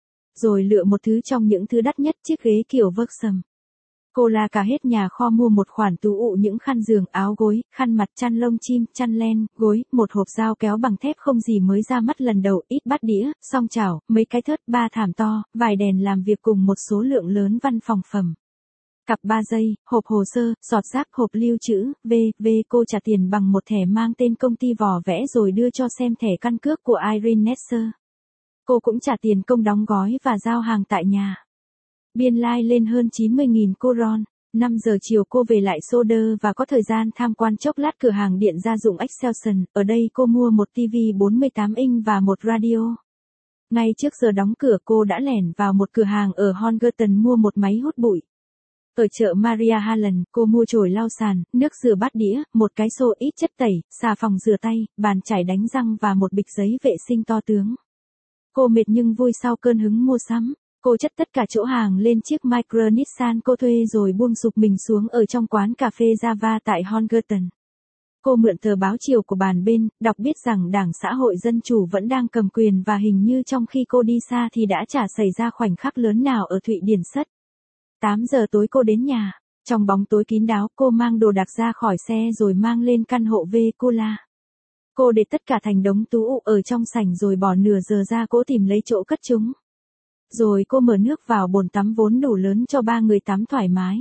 Rồi lựa một thứ trong những thứ đắt nhất, chiếc ghế kiểu Versailles. Cô la cả hết nhà kho mua một khoản tú ụ những khăn giường, áo gối, khăn mặt, chăn lông chim, chăn len, gối, một hộp dao kéo bằng thép không gì mới ra mắt lần đầu, ít bát đĩa, song chảo, mấy cái thớt, ba thảm to, vài đèn làm việc cùng một số lượng lớn văn phòng phẩm. Cặp ba giây, hộp hồ sơ, giọt rác, hộp lưu trữ, v, v. Cô trả tiền bằng một thẻ mang tên công ty vỏ vẽ rồi đưa cho xem thẻ căn cước của Irene Nesser. Cô cũng trả tiền công đóng gói và giao hàng tại nhà. Biên lai lên hơn chín mươi nghìn coron. năm giờ chiều cô về lại Soder và có thời gian tham quan chốc lát cửa hàng điện gia dụng Excelson. Ở đây cô mua một tivi bốn mươi tám inch và một radio. Ngay trước giờ đóng cửa cô đã lẻn vào một cửa hàng ở Hongerton mua một máy hút bụi. Ở chợ Maria Hallen, cô mua chổi lau sàn, nước rửa bát đĩa, một cái xô ít chất tẩy, xà phòng rửa tay, bàn chải đánh răng và một bịch giấy vệ sinh to tướng. Cô mệt nhưng vui sau cơn hứng mua sắm. Cô chất tất cả chỗ hàng lên chiếc Micra Nissan cô thuê rồi buông sụp mình xuống ở trong quán cà phê Java tại Hongerton. Cô mượn tờ báo chiều của bàn bên, đọc biết rằng Đảng Xã hội Dân Chủ vẫn đang cầm quyền và hình như trong khi cô đi xa thì đã chả xảy ra khoảnh khắc lớn nào ở Thụy Điển Sất. tám giờ tối cô đến nhà. Trong bóng tối kín đáo cô mang đồ đạc ra khỏi xe rồi mang lên căn hộ V Cola. Cô để tất cả thành đống tú ụ ở trong sảnh rồi bỏ nửa giờ ra cố tìm lấy chỗ cất chúng. Rồi cô mở nước vào bồn tắm vốn đủ lớn cho ba người tắm thoải mái.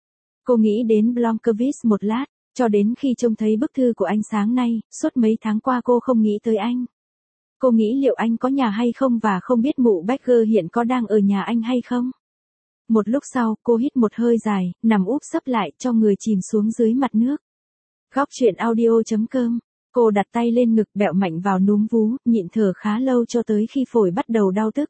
Cô nghĩ đến Blomkvist một lát, cho đến khi trông thấy bức thư của anh sáng nay, suốt mấy tháng qua cô không nghĩ tới anh. Cô nghĩ liệu anh có nhà hay không và không biết mụ Becker hiện có đang ở nhà anh hay không. Một lúc sau, cô hít một hơi dài, nằm úp sấp lại cho người chìm xuống dưới mặt nước. Góc chuyện audio chấm com. Cô đặt tay lên ngực bẹo mạnh vào núm vú, nhịn thở khá lâu cho tới khi phổi bắt đầu đau tức.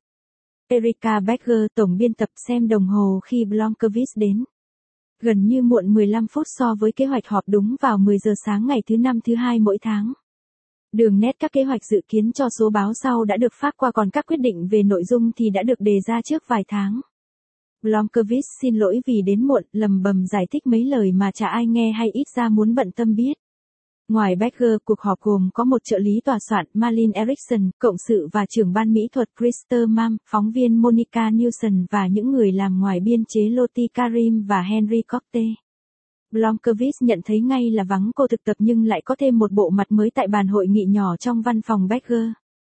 Erika Becker, tổng biên tập, xem đồng hồ khi Blomkvist đến. Gần như muộn mười lăm phút so với kế hoạch họp đúng vào mười giờ sáng ngày thứ năm thứ hai mỗi tháng. Đường nét các kế hoạch dự kiến cho số báo sau đã được phát qua còn các quyết định về nội dung thì đã được đề ra trước vài tháng. Blomkvist xin lỗi vì đến muộn, lầm bầm giải thích mấy lời mà chả ai nghe hay ít ra muốn bận tâm biết. Ngoài Becker, cuộc họp gồm có một trợ lý tòa soạn Malin Erickson, cộng sự và trưởng ban mỹ thuật Christer Mam, phóng viên Monica Newson và những người làm ngoài biên chế Lottie Karim và Henry Cote. Blomqvist nhận thấy ngay là vắng cô thực tập nhưng lại có thêm một bộ mặt mới tại bàn hội nghị nhỏ trong văn phòng Bagger.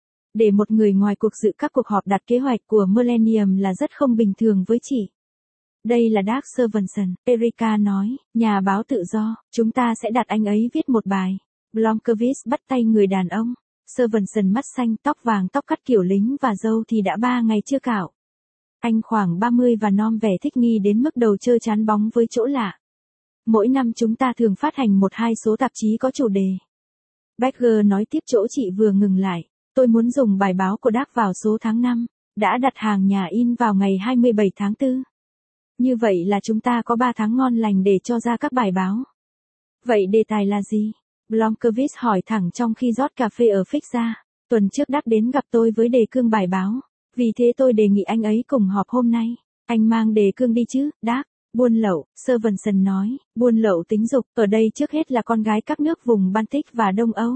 Để một người ngoài cuộc dự các cuộc họp đặt kế hoạch của Millennium là rất không bình thường với chị. Đây là Doug Stevenson, Erika nói, nhà báo tự do, chúng ta sẽ đặt anh ấy viết một bài. Blomqvist bắt tay người đàn ông. Stevenson mắt xanh, tóc vàng, tóc cắt kiểu lính và râu thì đã ba ngày chưa cạo. Anh khoảng ba mươi và non vẻ thích nghi đến mức đầu chơi chán bóng với chỗ lạ. Mỗi năm chúng ta thường phát hành một hai số tạp chí có chủ đề. Bagger nói tiếp chỗ chị vừa ngừng lại. Tôi muốn dùng bài báo của Doug vào số tháng năm. Đã đặt hàng nhà in vào ngày hai mươi bảy tháng tư. Như vậy là chúng ta có ba tháng ngon lành để cho ra các bài báo. Vậy đề tài là gì? Blomqvist hỏi thẳng trong khi rót cà phê ở Fix ra. Tuần trước Doug đến gặp tôi với đề cương bài báo. Vì thế tôi đề nghị anh ấy cùng họp hôm nay. Anh mang đề cương đi chứ, Doug. Buôn lậu, Stevenson nói, buôn lậu tính dục, ở đây trước hết là con gái các nước vùng Baltic và Đông Âu.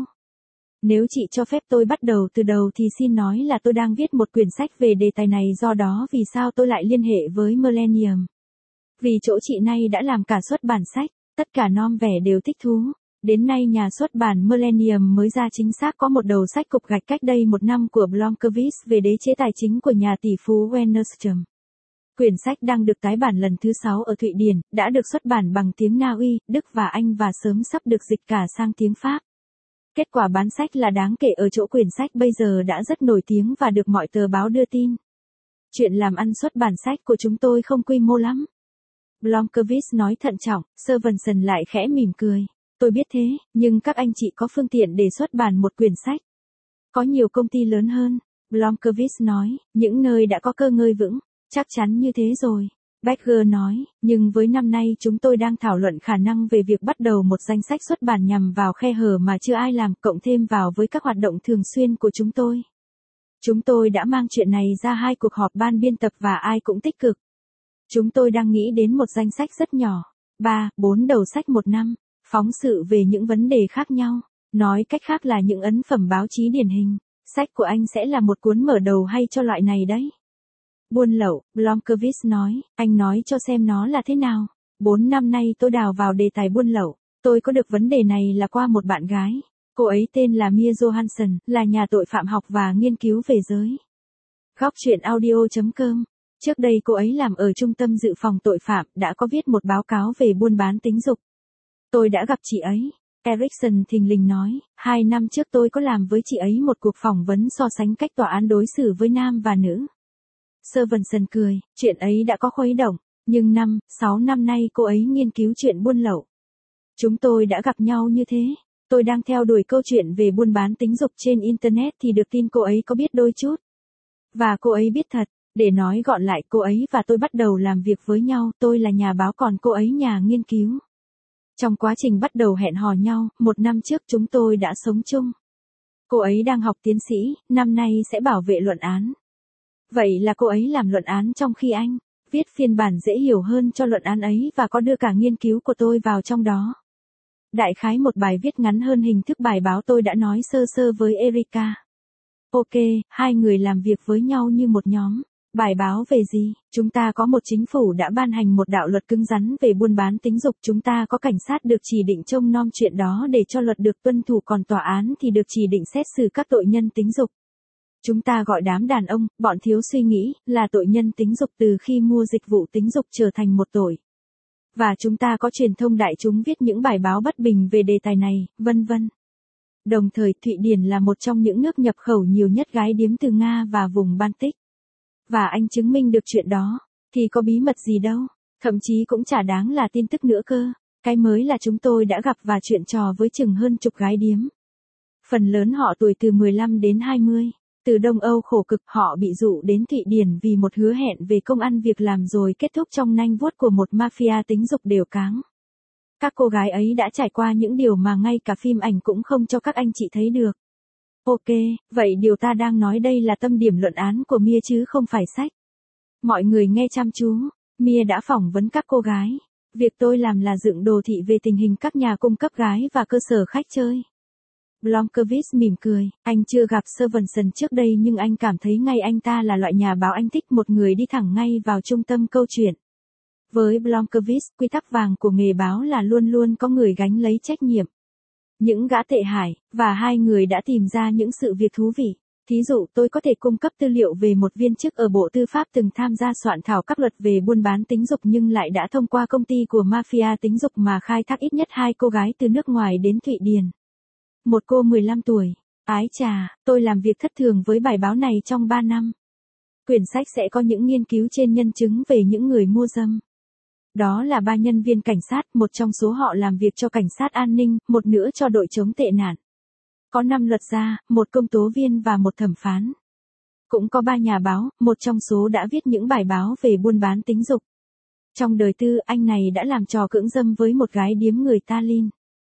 Nếu chị cho phép tôi bắt đầu từ đầu thì xin nói là tôi đang viết một quyển sách về đề tài này, do đó vì sao tôi lại liên hệ với Millennium. Vì chỗ chị nay đã làm cả xuất bản sách, tất cả non vẻ đều thích thú. Đến nay nhà xuất bản Millennium mới ra chính xác có một đầu sách cục gạch cách đây một năm của Blomqvist về đế chế tài chính của nhà tỷ phú Wennerstrom. Quyển sách đang được tái bản lần thứ sáu ở Thụy Điển, đã được xuất bản bằng tiếng Na Uy, Đức và Anh và sớm sắp được dịch cả sang tiếng Pháp. Kết quả bán sách là đáng kể ở chỗ quyển sách bây giờ đã rất nổi tiếng và được mọi tờ báo đưa tin. Chuyện làm ăn xuất bản sách của chúng tôi không quy mô lắm. Blomqvist nói thận trọng, Stevenson lại khẽ mỉm cười. Tôi biết thế, nhưng các anh chị có phương tiện để xuất bản một quyển sách. Có nhiều công ty lớn hơn, Blomqvist nói, những nơi đã có cơ ngơi vững. Chắc chắn như thế rồi. Bagger nói, nhưng với năm nay chúng tôi đang thảo luận khả năng về việc bắt đầu một danh sách xuất bản nhằm vào khe hở mà chưa ai làm, cộng thêm vào với các hoạt động thường xuyên của chúng tôi. Chúng tôi đã mang chuyện này ra hai cuộc họp ban biên tập và ai cũng tích cực. Chúng tôi đang nghĩ đến một danh sách rất nhỏ, ba, bốn đầu sách một năm, phóng sự về những vấn đề khác nhau, nói cách khác là những ấn phẩm báo chí điển hình. Sách của anh sẽ là một cuốn mở đầu hay cho loại này đấy. Buôn lậu, Blomqvist nói, anh nói cho xem nó là thế nào. Bốn năm nay tôi đào vào đề tài buôn lậu. Tôi có được vấn đề này là qua một bạn gái. Cô ấy tên là Mia Johansson, là nhà tội phạm học và nghiên cứu về giới. Góc chuyện audio chấm com. Trước đây cô ấy làm ở trung tâm dự phòng tội phạm, đã có viết một báo cáo về buôn bán tính dục. Tôi đã gặp chị ấy. Erickson thình lình nói, hai năm trước tôi có làm với chị ấy một cuộc phỏng vấn so sánh cách tòa án đối xử với nam và nữ. Stevenson cười, chuyện ấy đã có khuấy động, nhưng năm, sáu năm nay cô ấy nghiên cứu chuyện buôn lậu. Chúng tôi đã gặp nhau như thế. Tôi đang theo đuổi câu chuyện về buôn bán tính dục trên Internet thì được tin cô ấy có biết đôi chút. Và cô ấy biết thật, để nói gọn lại cô ấy và tôi bắt đầu làm việc với nhau, tôi là nhà báo còn cô ấy nhà nghiên cứu. Trong quá trình bắt đầu hẹn hò nhau, một năm trước chúng tôi đã sống chung. Cô ấy đang học tiến sĩ, năm nay sẽ bảo vệ luận án. Vậy là cô ấy làm luận án trong khi anh viết phiên bản dễ hiểu hơn cho luận án ấy và có đưa cả nghiên cứu của tôi vào trong đó. Đại khái một bài viết ngắn hơn hình thức bài báo tôi đã nói sơ sơ với Erika. Ok, hai người làm việc với nhau như một nhóm. Bài báo về gì? Chúng ta có một chính phủ đã ban hành một đạo luật cứng rắn về buôn bán tính dục. Chúng ta có cảnh sát được chỉ định trông nom chuyện đó để cho luật được tuân thủ, còn tòa án thì được chỉ định xét xử các tội nhân tính dục. Chúng ta gọi đám đàn ông, bọn thiếu suy nghĩ, là tội nhân tính dục từ khi mua dịch vụ tính dục trở thành một tội. Và chúng ta có truyền thông đại chúng viết những bài báo bất bình về đề tài này, vân vân. Đồng thời Thụy Điển là một trong những nước nhập khẩu nhiều nhất gái điếm từ Nga và vùng Baltic. Và anh chứng minh được chuyện đó, thì có bí mật gì đâu, thậm chí cũng chả đáng là tin tức nữa cơ. Cái mới là chúng tôi đã gặp và chuyện trò với chừng hơn chục gái điếm. Phần lớn họ tuổi từ mười lăm đến hai mươi. Từ Đông Âu khổ cực, họ bị dụ đến Thụy Điển vì một hứa hẹn về công ăn việc làm rồi kết thúc trong nanh vuốt của một mafia tính dục đều cáng. Các cô gái ấy đã trải qua những điều mà ngay cả phim ảnh cũng không cho các anh chị thấy được. Ok, vậy điều ta đang nói đây là tâm điểm luận án của Mia chứ không phải sách. Mọi người nghe chăm chú, Mia đã phỏng vấn các cô gái. Việc tôi làm là dựng đồ thị về tình hình các nhà cung cấp gái và cơ sở khách chơi. Blomqvist mỉm cười, anh chưa gặp Stevenson trước đây nhưng anh cảm thấy ngay anh ta là loại nhà báo anh thích, một người đi thẳng ngay vào trung tâm câu chuyện. Với Blomkvist, quy tắc vàng của nghề báo là luôn luôn có người gánh lấy trách nhiệm. Những gã tệ hại, và hai người đã tìm ra những sự việc thú vị. Thí dụ tôi có thể cung cấp tư liệu về một viên chức ở Bộ Tư pháp từng tham gia soạn thảo các luật về buôn bán tính dục nhưng lại đã thông qua công ty của mafia tính dục mà khai thác ít nhất hai cô gái từ nước ngoài đến Thụy Điển. Một cô mười lăm tuổi. Ái chà, tôi làm việc thất thường với bài báo này trong ba năm. Quyển sách sẽ có những nghiên cứu trên nhân chứng về những người mua dâm. Đó là ba nhân viên cảnh sát, một trong số họ làm việc cho cảnh sát an ninh, một nữa cho đội chống tệ nạn. Có năm luật gia, một công tố viên và một thẩm phán. Cũng có ba nhà báo, một trong số đã viết những bài báo về buôn bán tính dục. Trong đời tư, anh này đã làm trò cưỡng dâm với một gái điếm người Tallinn.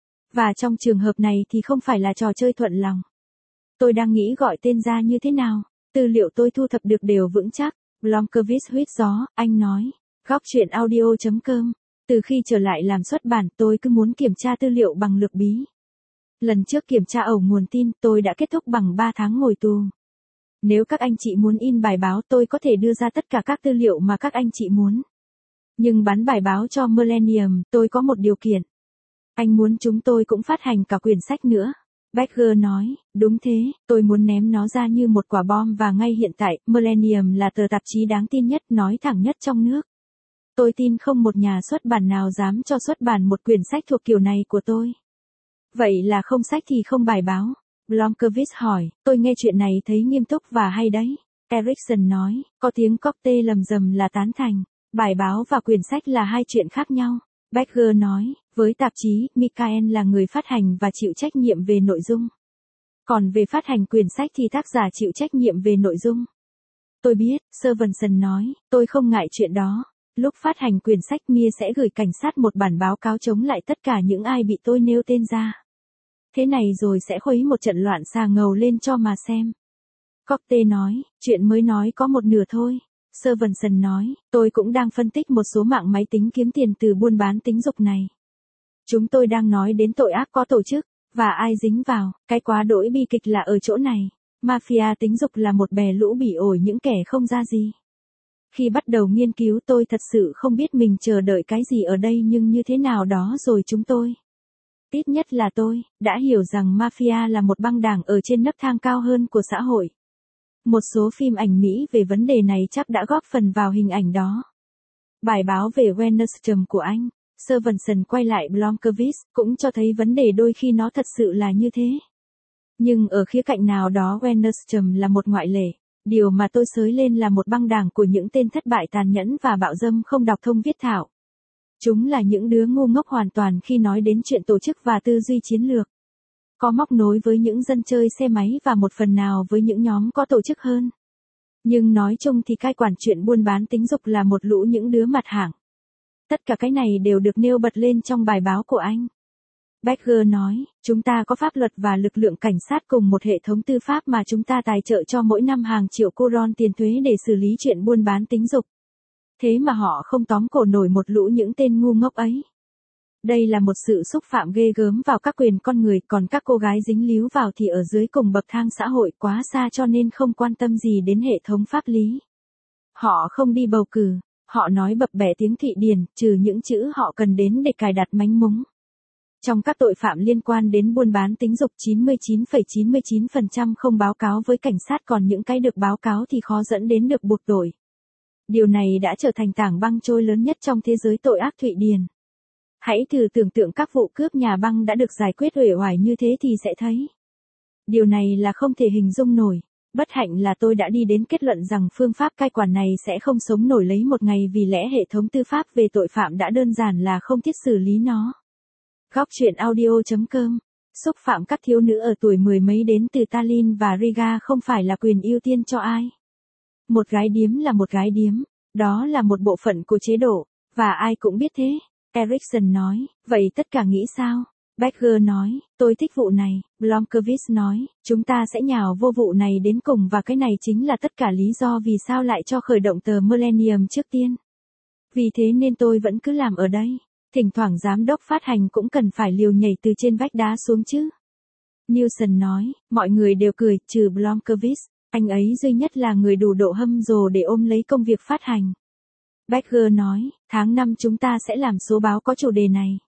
Và trong trường hợp này thì không phải là trò chơi thuận lòng. Tôi đang nghĩ gọi tên ra như thế nào. Tư liệu tôi thu thập được đều vững chắc. Blomkvist huýt gió, anh nói. Góc chuyện audio chấm com. Từ khi trở lại làm xuất bản tôi cứ muốn kiểm tra tư liệu bằng lược bí. Lần trước kiểm tra ẩu nguồn tin tôi đã kết thúc bằng ba tháng ngồi tù. Nếu các anh chị muốn in bài báo tôi có thể đưa ra tất cả các tư liệu mà các anh chị muốn. Nhưng bán bài báo cho Millennium tôi có một điều kiện. Anh muốn chúng tôi cũng phát hành cả quyển sách nữa. Becker nói, đúng thế, tôi muốn ném nó ra như một quả bom và ngay hiện tại, Millennium là tờ tạp chí đáng tin nhất nói thẳng nhất trong nước. Tôi tin không một nhà xuất bản nào dám cho xuất bản một quyển sách thuộc kiểu này của tôi. Vậy là không sách thì không bài báo. Blomkvist hỏi, tôi nghe chuyện này thấy nghiêm túc và hay đấy. Erickson nói, có tiếng cocktail lầm rầm là tán thành. Bài báo và quyển sách là hai chuyện khác nhau. Becker nói, với tạp chí, Michael là người phát hành và chịu trách nhiệm về nội dung. Còn về phát hành quyển sách thì tác giả chịu trách nhiệm về nội dung. Tôi biết, Servanson nói, tôi không ngại chuyện đó. Lúc phát hành quyển sách Mia sẽ gửi cảnh sát một bản báo cáo chống lại tất cả những ai bị tôi nêu tên ra. Thế này rồi sẽ khuấy một trận loạn xà ngầu lên cho mà xem. Cocktail nói, chuyện mới nói có một nửa thôi. Servanson nói, tôi cũng đang phân tích một số mạng máy tính kiếm tiền từ buôn bán tính dục này. Chúng tôi đang nói đến tội ác có tổ chức, và ai dính vào, cái quá đỗi bi kịch là ở chỗ này. Mafia tính dục là một bè lũ bỉ ổi những kẻ không ra gì. Khi bắt đầu nghiên cứu tôi thật sự không biết mình chờ đợi cái gì ở đây nhưng như thế nào đó rồi chúng tôi. Ít nhất là tôi, đã hiểu rằng mafia là một băng đảng ở trên nấc thang cao hơn của xã hội. Một số phim ảnh Mỹ về vấn đề này chắc đã góp phần vào hình ảnh đó. Bài báo về Wennerstrom của anh, Servanson quay lại Blomkvist, cũng cho thấy vấn đề đôi khi nó thật sự là như thế. Nhưng ở khía cạnh nào đó Wennerstrom là một ngoại lệ. Điều mà tôi xới lên là một băng đảng của những tên thất bại tàn nhẫn và bạo dâm không đọc thông viết thạo. Chúng là những đứa ngu ngốc hoàn toàn khi nói đến chuyện tổ chức và tư duy chiến lược. Có móc nối với những dân chơi xe máy và một phần nào với những nhóm có tổ chức hơn. Nhưng nói chung thì cai quản chuyện buôn bán tính dục là một lũ những đứa mặt hạng. Tất cả cái này đều được nêu bật lên trong bài báo của anh. Becker nói, chúng ta có pháp luật và lực lượng cảnh sát cùng một hệ thống tư pháp mà chúng ta tài trợ cho mỗi năm hàng triệu coron tiền thuế để xử lý chuyện buôn bán tính dục. Thế mà họ không tóm cổ nổi một lũ những tên ngu ngốc ấy. Đây là một sự xúc phạm ghê gớm vào các quyền con người, còn các cô gái dính líu vào thì ở dưới cùng bậc thang xã hội quá xa cho nên không quan tâm gì đến hệ thống pháp lý. Họ không đi bầu cử, họ nói bập bẹ tiếng Thụy Điển, trừ những chữ họ cần đến để cài đặt mánh múng. Trong các tội phạm liên quan đến buôn bán tính dục chín mươi chín phẩy chín mươi chín phần trăm không báo cáo với cảnh sát, còn những cái được báo cáo thì khó dẫn đến được buộc tội. Điều này đã trở thành tảng băng trôi lớn nhất trong thế giới tội ác Thụy Điển. Hãy thử tưởng tượng các vụ cướp nhà băng đã được giải quyết uể oải như thế thì sẽ thấy. Điều này là không thể hình dung nổi. Bất hạnh là tôi đã đi đến kết luận rằng phương pháp cai quản này sẽ không sống nổi lấy một ngày vì lẽ hệ thống tư pháp về tội phạm đã đơn giản là không thiết xử lý nó. Góc chuyện audio chấm com. Xúc phạm các thiếu nữ ở tuổi mười mấy đến từ Tallinn và Riga không phải là quyền ưu tiên cho ai. Một gái điếm là một gái điếm, đó là một bộ phận của chế độ, và ai cũng biết thế. Erickson nói, vậy tất cả nghĩ sao? Becker nói, tôi thích vụ này. Blomkvist nói, chúng ta sẽ nhào vô vụ này đến cùng và cái này chính là tất cả lý do vì sao lại cho khởi động tờ Millennium trước tiên. Vì thế nên tôi vẫn cứ làm ở đây. Thỉnh thoảng giám đốc phát hành cũng cần phải liều nhảy từ trên vách đá xuống chứ. Newson nói, mọi người đều cười, trừ Blomkvist. Anh ấy duy nhất là người đủ độ hâm dồ để ôm lấy công việc phát hành. Badger nói, tháng năm chúng ta sẽ làm số báo có chủ đề này.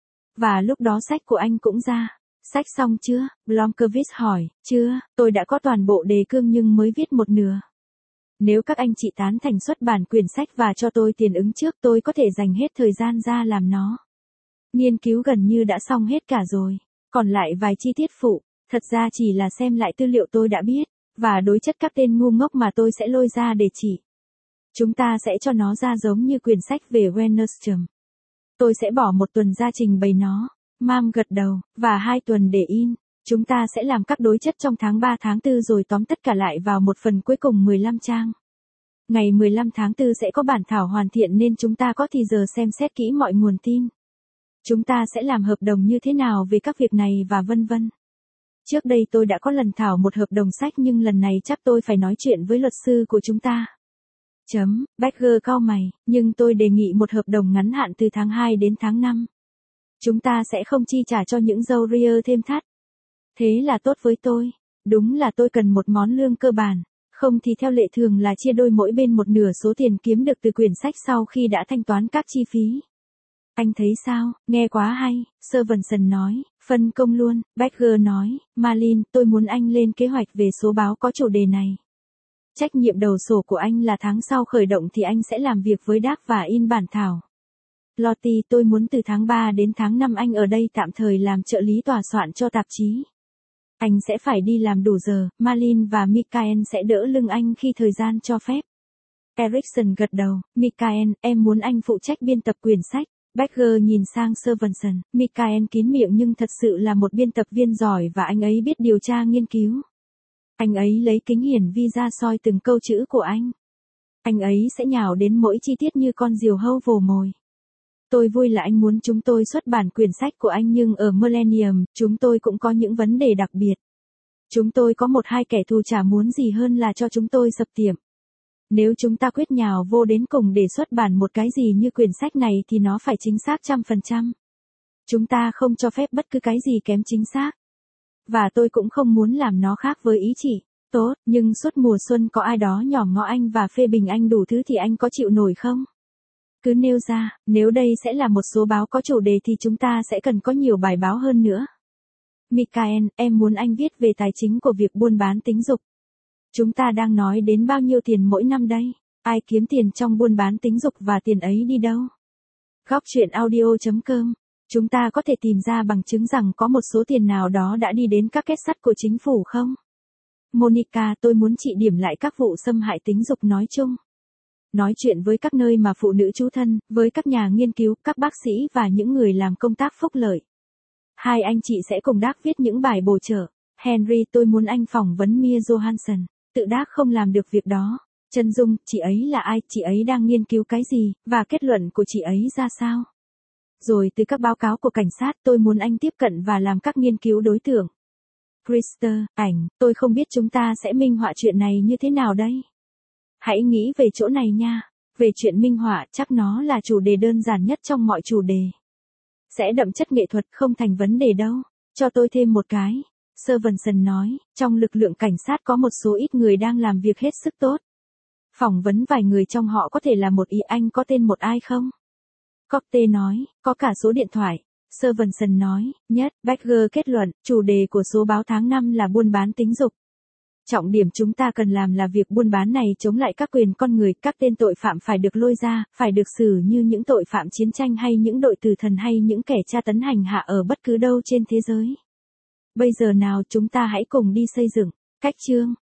Và lúc đó sách của anh cũng ra. Sách xong chưa? Blomkvist hỏi, chưa, tôi đã có toàn bộ đề cương nhưng mới viết một nửa. Nếu các anh chị tán thành xuất bản quyển sách và cho tôi tiền ứng trước tôi có thể dành hết thời gian ra làm nó. Nghiên cứu gần như đã xong hết cả rồi. Còn lại vài chi tiết phụ, thật ra chỉ là xem lại tư liệu tôi đã biết, và đối chất các tên ngu ngốc mà tôi sẽ lôi ra để chỉ. Chúng ta sẽ cho nó ra giống như quyển sách về Wennerstrom. Tôi sẽ bỏ một tuần ra trình bày nó. Mam gật đầu, và hai tuần để in. Chúng ta sẽ làm các đối chất trong tháng ba tháng tư rồi tóm tất cả lại vào một phần cuối cùng mười lăm trang. Ngày mười lăm tháng tư sẽ có bản thảo hoàn thiện nên chúng ta có thì giờ xem xét kỹ mọi nguồn tin. Chúng ta sẽ làm hợp đồng như thế nào về các việc này và vân vân. Trước đây tôi đã có lần thảo một hợp đồng sách nhưng lần này chắc tôi phải nói chuyện với luật sư của chúng ta. Chấm, Badger cau mày, nhưng tôi đề nghị một hợp đồng ngắn hạn từ tháng hai đến tháng năm. Chúng ta sẽ không chi trả cho những dâu ria thêm thắt. Thế là tốt với tôi. Đúng là tôi cần một món lương cơ bản. Không thì theo lệ thường là chia đôi mỗi bên một nửa số tiền kiếm được từ quyển sách sau khi đã thanh toán các chi phí. Anh thấy sao, nghe quá hay, Stevenson nói, phân công luôn, Badger nói, Marlin, tôi muốn anh lên kế hoạch về số báo có chủ đề này. Trách nhiệm đầu sổ của anh là tháng sau khởi động thì anh sẽ làm việc với Dark và in bản thảo. Lottie, tôi muốn từ tháng ba đến tháng năm anh ở đây tạm thời làm trợ lý tòa soạn cho tạp chí. Anh sẽ phải đi làm đủ giờ, Marlin và Michael sẽ đỡ lưng anh khi thời gian cho phép. Erickson gật đầu, Michael, em muốn anh phụ trách biên tập quyển sách. Badger nhìn sang Stevenson, Michael kín miệng nhưng thật sự là một biên tập viên giỏi và anh ấy biết điều tra nghiên cứu. Anh ấy lấy kính hiển vi ra soi từng câu chữ của anh. Anh ấy sẽ nhào đến mỗi chi tiết như con diều hâu vồ mồi. Tôi vui là anh muốn chúng tôi xuất bản quyển sách của anh nhưng ở Millennium, chúng tôi cũng có những vấn đề đặc biệt. Chúng tôi có một hai kẻ thù chả muốn gì hơn là cho chúng tôi sập tiệm. Nếu chúng ta quyết nhào vô đến cùng để xuất bản một cái gì như quyển sách này thì nó phải chính xác trăm phần trăm. Chúng ta không cho phép bất cứ cái gì kém chính xác. Và tôi cũng không muốn làm nó khác với ý chị. Tốt, nhưng suốt mùa xuân có ai đó nhòm ngó anh và phê bình anh đủ thứ thì anh có chịu nổi không? Cứ nêu ra, nếu đây sẽ là một số báo có chủ đề thì chúng ta sẽ cần có nhiều bài báo hơn nữa. Michael, em muốn anh viết về tài chính của việc buôn bán tính dục. Chúng ta đang nói đến bao nhiêu tiền mỗi năm đây? Ai kiếm tiền trong buôn bán tính dục và tiền ấy đi đâu? Góc chuyện audio chấm com. Chúng ta có thể tìm ra bằng chứng rằng có một số tiền nào đó đã đi đến các kết sắt của chính phủ không? Monica, tôi muốn chị điểm lại các vụ xâm hại tính dục nói chung. Nói chuyện với các nơi mà phụ nữ trú thân, với các nhà nghiên cứu, các bác sĩ và những người làm công tác phúc lợi. Hai anh chị sẽ cùng Dark viết những bài bổ trợ. Henry, tôi muốn anh phỏng vấn Mia Johansson. Tự Dark không làm được việc đó. Chân Dung, chị ấy là ai, chị ấy đang nghiên cứu cái gì, và kết luận của chị ấy ra sao? Rồi từ các báo cáo của cảnh sát tôi muốn anh tiếp cận và làm các nghiên cứu đối tượng. Krister, ảnh, tôi không biết chúng ta sẽ minh họa chuyện này như thế nào đây. Hãy nghĩ về chỗ này nha. Về chuyện minh họa chắc nó là chủ đề đơn giản nhất trong mọi chủ đề. Sẽ đậm chất nghệ thuật không thành vấn đề đâu. Cho tôi thêm một cái. Stevenson nói, trong lực lượng cảnh sát có một số ít người đang làm việc hết sức tốt. Phỏng vấn vài người trong họ có thể là một ý, anh có tên một ai không? Cocte nói, có cả số điện thoại. Stevenson nói, nhất, Badger kết luận, chủ đề của số báo tháng năm là buôn bán tính dục. Trọng điểm chúng ta cần làm là việc buôn bán này chống lại các quyền con người, các tên tội phạm phải được lôi ra, phải được xử như những tội phạm chiến tranh hay những đội tử thần hay những kẻ tra tấn hành hạ ở bất cứ đâu trên thế giới. Bây giờ nào chúng ta hãy cùng đi xây dựng. Cách chương